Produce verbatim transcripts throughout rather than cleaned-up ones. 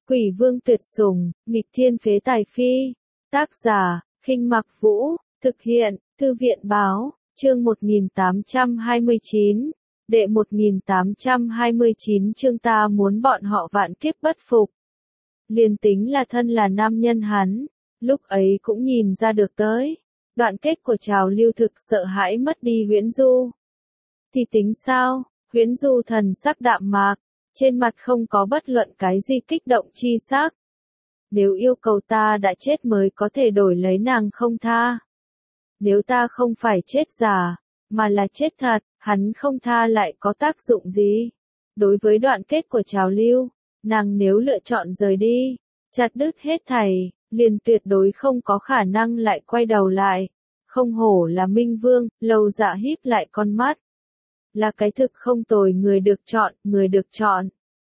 Quỷ vương tuyệt sủng, nghịch thiên phế tài phi. Tác giả, Khinh Mặc Vũ, thực hiện, Thư viện báo, chương một nghìn tám trăm hai mươi chín. Đệ một nghìn tám trăm hai mươi chín chương ta muốn bọn họ vạn kiếp bất phục. Liền tính là thân là nam nhân hắn, lúc ấy cũng nhìn ra được tới. Đoạn kết của Trào Lưu thực sợ hãi mất đi Huyễn Du. Thì tính sao? Huyễn Du thần sắc đạm mạc, trên mặt không có bất luận cái gì kích động chi sắc. Nếu yêu cầu ta đã chết mới có thể đổi lấy nàng không tha. Nếu ta không phải chết giả, mà là chết thật, hắn không tha lại có tác dụng gì? Đối với đoạn kết của Trào Lưu, nàng nếu lựa chọn rời đi, chặt đứt hết thảy, liền tuyệt đối không có khả năng lại quay đầu lại. Không hổ là Minh Vương, Lâu Dạ híp lại con mắt. Là cái thực không tồi người được chọn, người được chọn.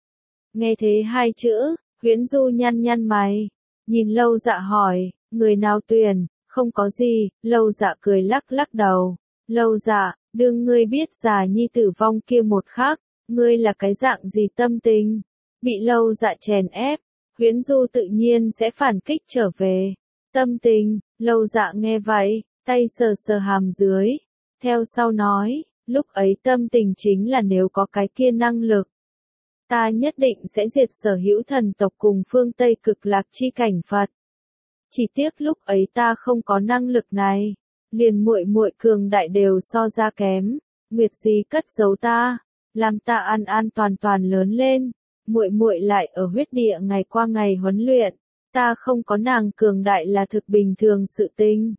Nghe thế hai chữ, Huyễn Du nhăn nhăn mày, nhìn Lâu Dạ hỏi, người nào tuyển? Không có gì, Lâu Dạ cười lắc lắc đầu. Lâu Dạ, đương ngươi biết già nhi tử vong kia một khắc, ngươi là cái dạng gì tâm tình? Bị Lâu Dạ chèn ép, Huyễn Du tự nhiên sẽ phản kích trở về. Tâm tình, Lâu Dạ nghe vậy, tay sờ sờ hàm dưới, theo sau nói, lúc ấy tâm tình chính là nếu có cái kia năng lực, ta nhất định sẽ diệt sở hữu thần tộc cùng phương Tây cực lạc chi cảnh Phật. Chỉ tiếc lúc ấy ta không có năng lực này, liền muội muội cường đại đều so ra kém, Nguyệt gì cất giấu ta, làm ta an an toàn toàn lớn lên, muội muội lại ở huyết địa ngày qua ngày huấn luyện, ta không có nàng cường đại là thực bình thường sự tình.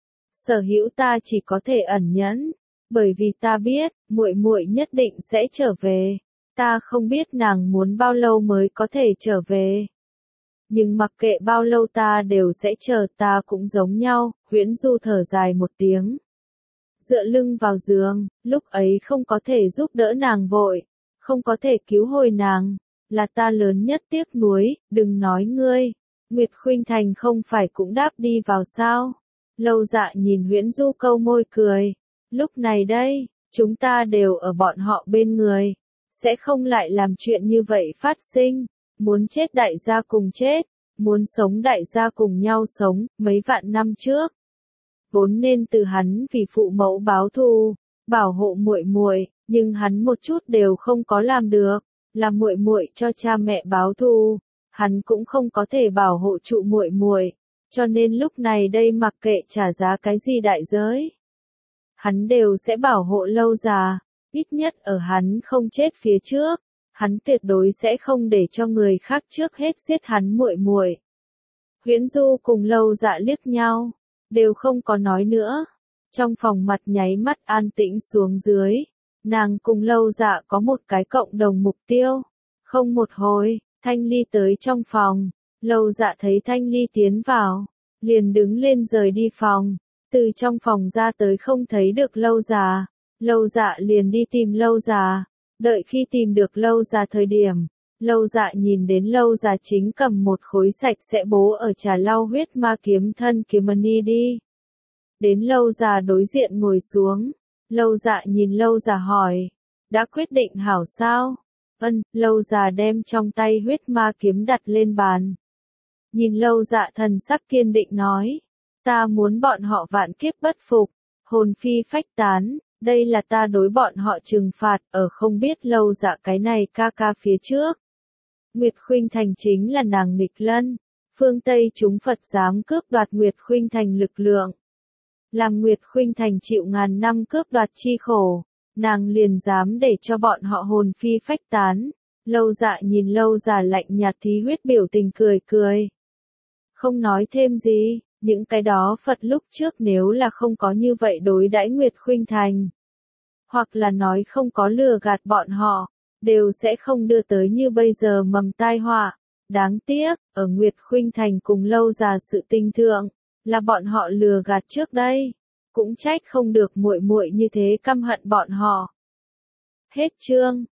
Sở hữu ta chỉ có thể ẩn nhẫn, bởi vì ta biết, muội muội nhất định sẽ trở về. Ta không biết nàng muốn bao lâu mới có thể trở về. Nhưng mặc kệ bao lâu ta đều sẽ chờ, ta cũng giống nhau. Huyễn Du thở dài một tiếng, dựa lưng vào giường, lúc ấy không có thể giúp đỡ nàng vội, không có thể cứu hồi nàng, là ta lớn nhất tiếc nuối. Đừng nói ngươi, Nguyệt Khuynh Thành không phải cũng đáp đi vào sao? Lâu Dạ nhìn Huyễn Du câu môi cười, lúc này đây, chúng ta đều ở bọn họ bên người, sẽ không lại làm chuyện như vậy phát sinh. Muốn chết đại gia cùng chết, muốn sống đại gia cùng nhau sống. Mấy vạn năm trước, vốn nên từ hắn vì phụ mẫu báo thù, bảo hộ muội muội, nhưng hắn một chút đều không có làm được, là muội muội cho cha mẹ báo thù, hắn cũng không có thể bảo hộ trụ muội muội, cho nên lúc này đây mặc kệ trả giá cái gì đại giới, hắn đều sẽ bảo hộ Lâu Dạ. Ít nhất ở hắn không chết phía trước, hắn tuyệt đối sẽ không để cho người khác trước hết giết hắn muội muội. Huyễn Du cùng Lâu Dạ liếc nhau, đều không có nói nữa. Trong phòng mặt nháy mắt an tĩnh xuống dưới, nàng cùng Lâu Dạ có một cái cộng đồng mục tiêu. Không một hồi, Thanh Ly tới trong phòng, Lâu Dạ thấy Thanh Ly tiến vào, liền đứng lên rời đi phòng, từ trong phòng ra tới không thấy được Lâu Dạ. Lâu Dạ liền đi tìm Lâu Dạ, đợi khi tìm được Lâu Dạ thời điểm, Lâu Dạ nhìn đến Lâu Dạ chính cầm một khối sạch sẽ bố ở trà lau huyết ma kiếm thân kiếm ni đi. Đến Lâu Dạ đối diện ngồi xuống, Lâu Dạ nhìn Lâu Dạ hỏi, đã quyết định hảo sao? Ân, Lâu Dạ đem trong tay huyết ma kiếm đặt lên bàn. Nhìn Lâu Dạ thần sắc kiên định nói, ta muốn bọn họ vạn kiếp bất phục, hồn phi phách tán. Đây là ta đối bọn họ trừng phạt, ở không biết Lâu Dạ cái này ca ca phía trước. Nguyệt Khuynh Thành chính là nàng nghịch lân, phương Tây chúng Phật dám cướp đoạt Nguyệt Khuynh Thành lực lượng. Làm Nguyệt Khuynh Thành chịu ngàn năm cướp đoạt chi khổ, nàng liền dám để cho bọn họ hồn phi phách tán. Lâu Dạ nhìn Lâu Dạ lạnh nhạt thí huyết biểu tình cười cười. Không nói thêm gì. Những cái đó Phật lúc trước nếu là không có như vậy đối đãi Nguyệt Khuynh Thành, hoặc là nói không có lừa gạt bọn họ, đều sẽ không đưa tới như bây giờ mầm tai họa. Đáng tiếc, ở Nguyệt Khuynh Thành cùng Lâu Dạ sự tình thượng, là bọn họ lừa gạt trước đây, cũng trách không được muội muội như thế căm hận bọn họ. Hết chương.